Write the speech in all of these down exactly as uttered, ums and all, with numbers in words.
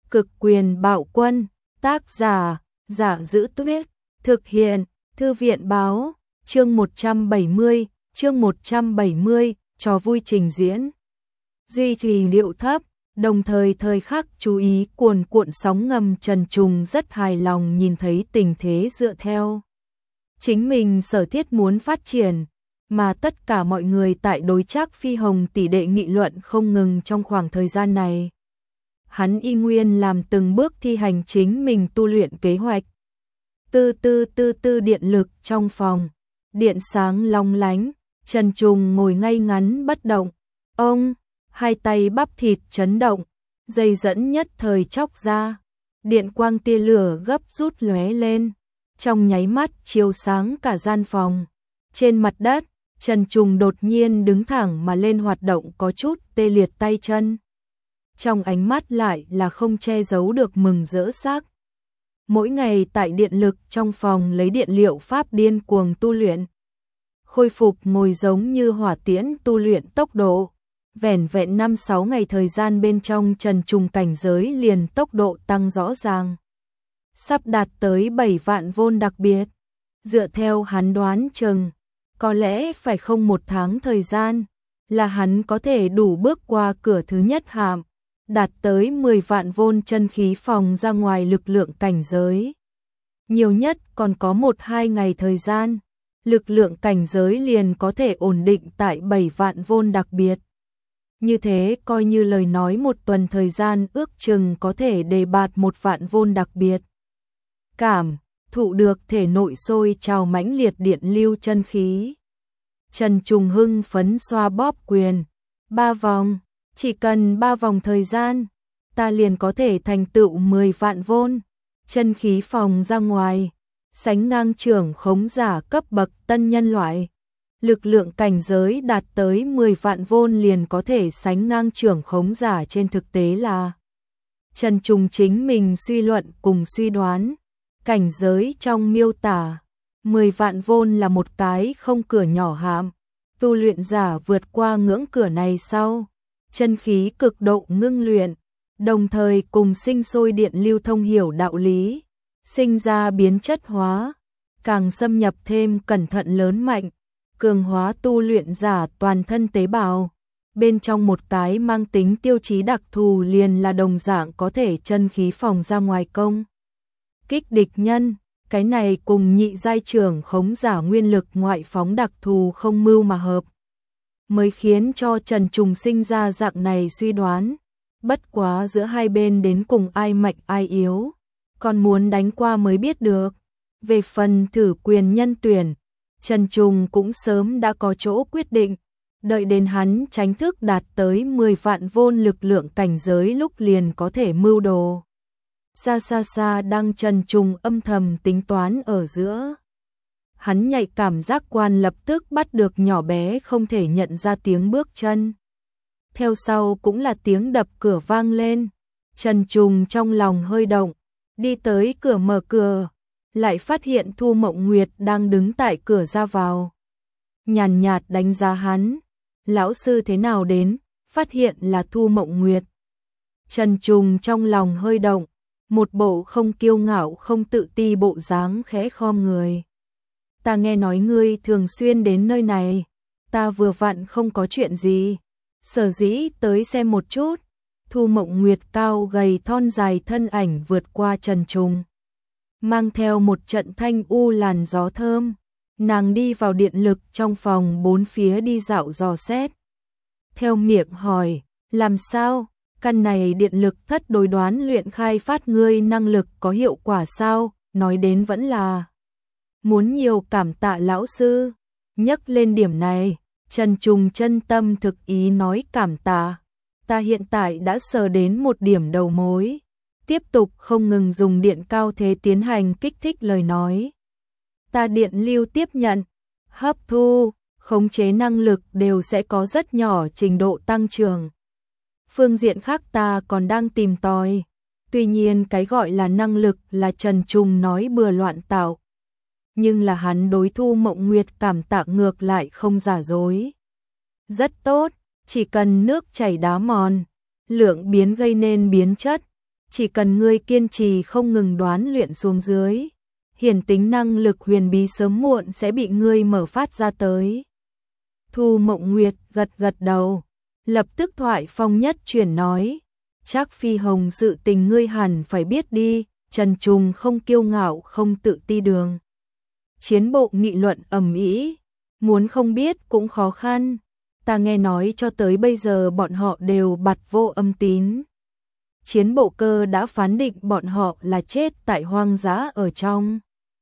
Cực quyền bạo quân, tác giả, Giả Giữ Tuyết, thực hiện, Thư viện báo, chương một trăm bảy mươi, chương một trăm bảy mươi, trò vui trình diễn. Duy trì điệu thấp, đồng thời thời khắc chú ý cuồn cuộn sóng ngầm. Trần Trùng rất hài lòng nhìn thấy tình thế dựa theo chính mình sở thiết muốn phát triển, mà tất cả mọi người tại đối Trác Phi Hồng tỷ đệ nghị luận không ngừng trong khoảng thời gian này. Hắn y nguyên làm từng bước thi hành chính mình tu luyện kế hoạch. Tư tư tư tư điện lực trong phòng, điện sáng long lánh, Trần Trùng ngồi ngay ngắn bất động. Ông, hai tay bắp thịt chấn động, dây dẫn nhất thời chóc ra, điện quang tia lửa gấp rút lóe lên, trong nháy mắt chiếu sáng cả gian phòng. Trên mặt đất, Trần Trùng đột nhiên đứng thẳng mà lên, hoạt động có chút tê liệt tay chân. Trong ánh mắt lại là không che giấu được mừng rỡ sắc. Mỗi ngày tại điện lực trong phòng lấy điện liệu pháp điên cuồng tu luyện, khôi phục ngồi giống như hỏa tiễn tu luyện tốc độ. Vẻn vẹn năm sáu ngày thời gian bên trong, Trần Trùng cảnh giới liền tốc độ tăng rõ ràng, sắp đạt tới bảy vạn vôn đặc biệt. Dựa theo hắn đoán chừng, có lẽ phải không một tháng thời gian là hắn có thể đủ bước qua cửa thứ nhất hàm, đạt tới mười vạn vôn chân khí phòng ra ngoài lực lượng cảnh giới. Nhiều nhất còn có một hai ngày thời gian, lực lượng cảnh giới liền có thể ổn định tại bảy vạn vôn đặc biệt. Như thế coi như lời nói một tuần thời gian ước chừng có thể đề bạt một vạn vôn đặc biệt. Cảm thụ được thể nội sôi trào mãnh liệt điện lưu chân khí, Trần Trùng hưng phấn xoa bóp quyền. Ba vòng, chỉ cần ba vòng thời gian, ta liền có thể thành tựu mười vạn vôn chân khí phòng ra ngoài, sánh ngang trưởng khống giả cấp bậc tân nhân loại. Lực lượng cảnh giới đạt tới mười vạn vôn liền có thể sánh ngang trưởng khống giả, trên thực tế là Trần Trùng chính mình suy luận cùng suy đoán. Cảnh giới trong miêu tả, mười vạn vôn là một cái không cửa nhỏ hạm. Tu luyện giả vượt qua ngưỡng cửa này sau, chân khí cực độ ngưng luyện, đồng thời cùng sinh sôi điện lưu thông hiểu đạo lý, sinh ra biến chất hóa, càng xâm nhập thêm cẩn thận lớn mạnh, cường hóa tu luyện giả toàn thân tế bào. Bên trong một cái mang tính tiêu chí đặc thù liền là đồng dạng có thể chân khí phòng ra ngoài công kích địch nhân. Cái này cùng nhị giai trưởng khống giả nguyên lực ngoại phóng đặc thù không mưu mà hợp, mới khiến cho Trần Trùng sinh ra dạng này suy đoán. Bất quá giữa hai bên đến cùng ai mạnh ai yếu, còn muốn đánh qua mới biết được. Về phần thử quyền nhân tuyển, Trần Trùng cũng sớm đã có chỗ quyết định, đợi đến hắn tránh thức đạt tới mười vạn vôn lực lượng cảnh giới lúc liền có thể mưu đồ. Xa xa xa đang Trần Trùng âm thầm tính toán ở giữa, hắn nhạy cảm giác quan lập tức bắt được nhỏ bé không thể nhận ra tiếng bước chân. Theo sau cũng là tiếng đập cửa vang lên. Trần Trùng trong lòng hơi động, đi tới cửa mở cửa, lại phát hiện Thu Mộng Nguyệt đang đứng tại cửa ra vào. Nhàn nhạt đánh giá hắn, lão sư thế nào đến, phát hiện là Thu Mộng Nguyệt. Trần Trùng trong lòng hơi động, một bộ không kiêu ngạo không tự ti bộ dáng khẽ khom người. Ta nghe nói ngươi thường xuyên đến nơi này, ta vừa vặn không có chuyện gì, sở dĩ tới xem một chút. Thu Mộng Nguyệt cao gầy thon dài thân ảnh vượt qua Trần Trùng, mang theo một trận thanh u làn gió thơm, nàng đi vào điện lực trong phòng, bốn phía đi dạo dò xét. Theo miệng hỏi, làm sao? Căn này điện lực thất đối đoán luyện khai phát ngươi năng lực có hiệu quả sao? Nói đến vẫn là muốn nhiều cảm tạ lão sư. Nhắc lên điểm này, Trần Trùng chân tâm thực ý nói cảm tạ. Ta hiện tại đã sờ đến một điểm đầu mối, tiếp tục không ngừng dùng điện cao thế tiến hành kích thích lời nói. Ta điện lưu tiếp nhận, hấp thu, khống chế năng lực đều sẽ có rất nhỏ trình độ tăng trưởng. Phương diện khác ta còn đang tìm tòi. Tuy nhiên cái gọi là năng lực là Trần Trùng nói bừa loạn tạo, nhưng là hắn đối Thu Mộng Nguyệt cảm tạ ngược lại không giả dối. Rất tốt, chỉ cần nước chảy đá mòn, lượng biến gây nên biến chất, chỉ cần ngươi kiên trì không ngừng đoán luyện xuống dưới, hiển tính năng lực huyền bí sớm muộn sẽ bị ngươi mở phát ra tới. Thu Mộng Nguyệt gật gật đầu, lập tức thoại phong nhất chuyển nói, Trác Phi Hồng sự tình ngươi hẳn phải biết đi, Trần Trùng không kiêu ngạo không tự ti đường. Chiến bộ nghị luận ầm ĩ, muốn không biết cũng khó khăn, ta nghe nói cho tới bây giờ bọn họ đều bặt vô âm tín. Chiến bộ cơ đã phán định bọn họ là chết tại hoang dã ở trong.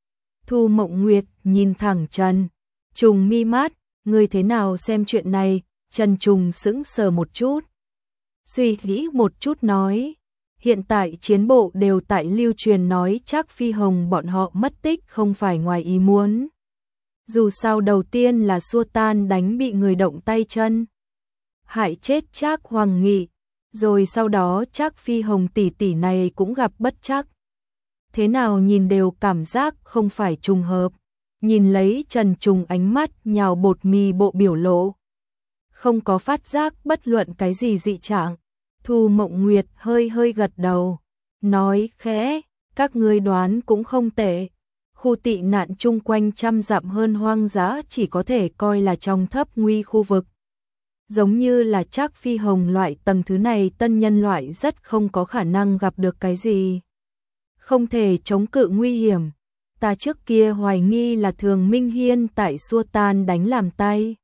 Thu Mộng Nguyệt nhìn thẳng Trần Trùng mi mắt, ngươi thế nào xem chuyện này? Trần Trùng sững sờ một chút, suy nghĩ một chút nói, hiện tại chiến bộ đều tại lưu truyền nói Trác Phi Hồng bọn họ mất tích không phải ngoài ý muốn. Dù sao đầu tiên là xua tan đánh bị người động tay chân, hại chết Trác Hoàng Nghị, rồi sau đó Trác Phi Hồng tỷ tỷ này cũng gặp bất trắc. Thế nào nhìn đều cảm giác không phải trùng hợp, nhìn lấy Trần Trùng ánh mắt nhào bột mì bộ biểu lộ, không có phát giác bất luận cái gì dị trạng. Thu Mộng Nguyệt hơi hơi gật đầu, nói khẽ, các ngươi đoán cũng không tệ. Khu tị nạn chung quanh trăm dặm hơn hoang dã chỉ có thể coi là trong thấp nguy khu vực. Giống như là Trác Phi Hồng loại tầng thứ này tân nhân loại rất không có khả năng gặp được cái gì. Không thể chống cự nguy hiểm. Ta trước kia hoài nghi là Thường Minh Hiên tại xua tan đánh làm tay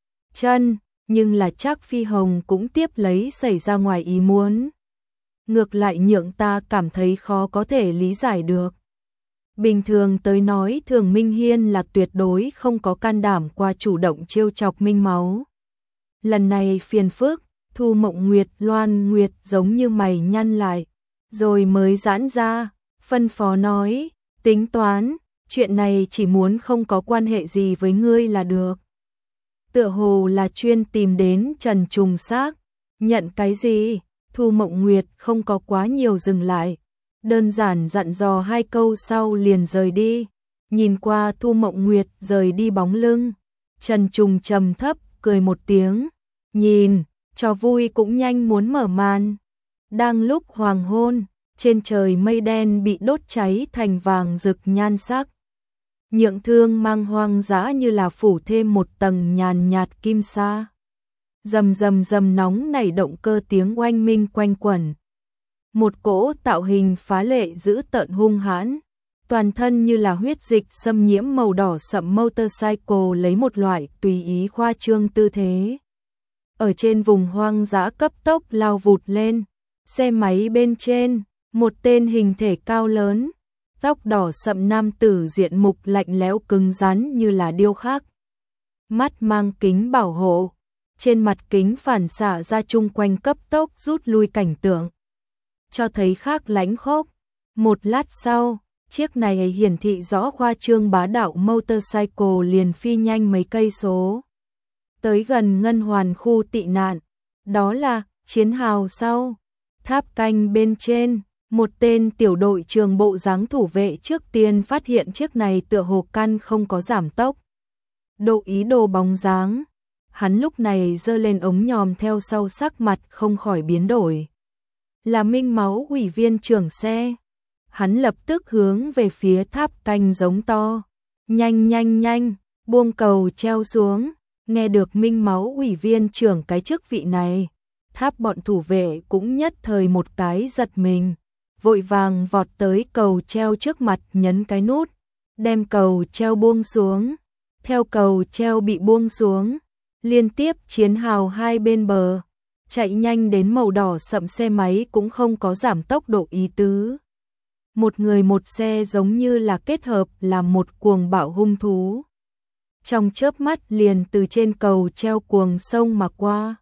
chân, nhưng là Trác Phi Hồng cũng tiếp lấy xảy ra ngoài ý muốn. Ngược lại nhượng ta cảm thấy khó có thể lý giải được. Bình thường tới nói Thường Minh Hiên là tuyệt đối không có can đảm qua chủ động trêu chọc Minh Máu. Lần này phiền phức, Thu Mộng Nguyệt, Loan Nguyệt giống như mày nhăn lại, rồi mới giãn ra, phân phó nói, tính toán, chuyện này chỉ muốn không có quan hệ gì với ngươi là được. Tựa hồ là chuyên tìm đến Trần Trùng xác, nhận cái gì? Thu Mộng Nguyệt không có quá nhiều dừng lại, đơn giản dặn dò hai câu sau liền rời đi. Nhìn qua Thu Mộng Nguyệt rời đi bóng lưng, Trần Trùng trầm thấp cười một tiếng, nhìn, trò vui cũng nhanh muốn mở màn. Đang lúc hoàng hôn, trên trời mây đen bị đốt cháy thành vàng rực nhan sắc. Nhượng thương mang hoang dã như là phủ thêm một tầng nhàn nhạt kim sa. Rầm rầm rầm nóng nảy động cơ tiếng oanh minh quanh quẩn. Một cỗ tạo hình phá lệ dữ tợn hung hãn, toàn thân như là huyết dịch xâm nhiễm màu đỏ sậm motorcycle lấy một loại tùy ý khoa trương tư thế. Ở trên vùng hoang dã cấp tốc lao vụt lên, xe máy bên trên, một tên hình thể cao lớn, tóc đỏ sậm nam tử diện mục lạnh lẽo cứng rắn như là điêu khắc. Mắt mang kính bảo hộ, trên mặt kính phản xạ ra chung quanh cấp tốc rút lui cảnh tượng, cho thấy khác lãnh khốc. Một lát sau, chiếc này hiển thị rõ khoa trương bá đạo motorcycle liền phi nhanh mấy cây số. Tới gần ngân hoàn khu tị nạn, đó là chiến hào sau. Tháp canh bên trên, một tên tiểu đội trường bộ dáng thủ vệ trước tiên phát hiện chiếc này tựa hồ căn không có giảm tốc độ ý đồ bóng dáng. Hắn lúc này giơ lên ống nhòm theo sau sắc mặt không khỏi biến đổi. Là Minh Máu ủy viên trưởng xe. Hắn lập tức hướng về phía tháp canh giống to. Nhanh nhanh nhanh, buông cầu treo xuống. Nghe được Minh Máu ủy viên trưởng cái chức vị này, tháp bọn thủ vệ cũng nhất thời một cái giật mình, vội vàng vọt tới cầu treo trước mặt nhấn cái nút, đem cầu treo buông xuống. Theo cầu treo bị buông xuống, liên tiếp chiến hào hai bên bờ, chạy nhanh đến màu đỏ sậm xe máy cũng không có giảm tốc độ ý tứ. Một người một xe giống như là kết hợp làm một cuồng bạo hung thú. Trong chớp mắt liền từ trên cầu treo cuồng sông mà qua,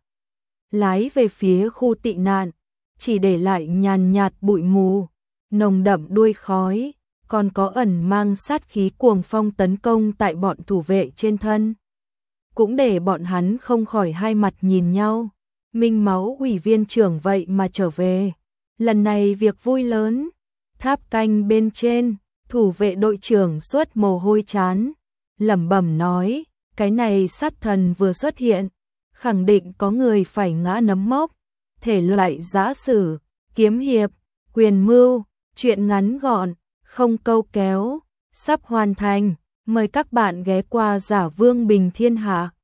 lái về phía khu tị nạn, chỉ để lại nhàn nhạt bụi mù, nồng đậm đuôi khói, còn có ẩn mang sát khí cuồng phong tấn công tại bọn thủ vệ trên thân. Cũng để bọn hắn không khỏi hai mặt nhìn nhau. Minh Máu ủy viên trưởng vậy mà trở về. Lần này việc vui lớn. Tháp canh bên trên, thủ vệ đội trưởng suốt mồ hôi chán, lẩm bẩm nói, cái này sát thần vừa xuất hiện, khẳng định có người phải ngã nấm mốc. Thể loại giã sử, kiếm hiệp, Quyền mưu, chuyện ngắn gọn, không câu kéo, sắp hoàn thành. Mời các bạn ghé qua Giả Vương Bình Thiên Hạ.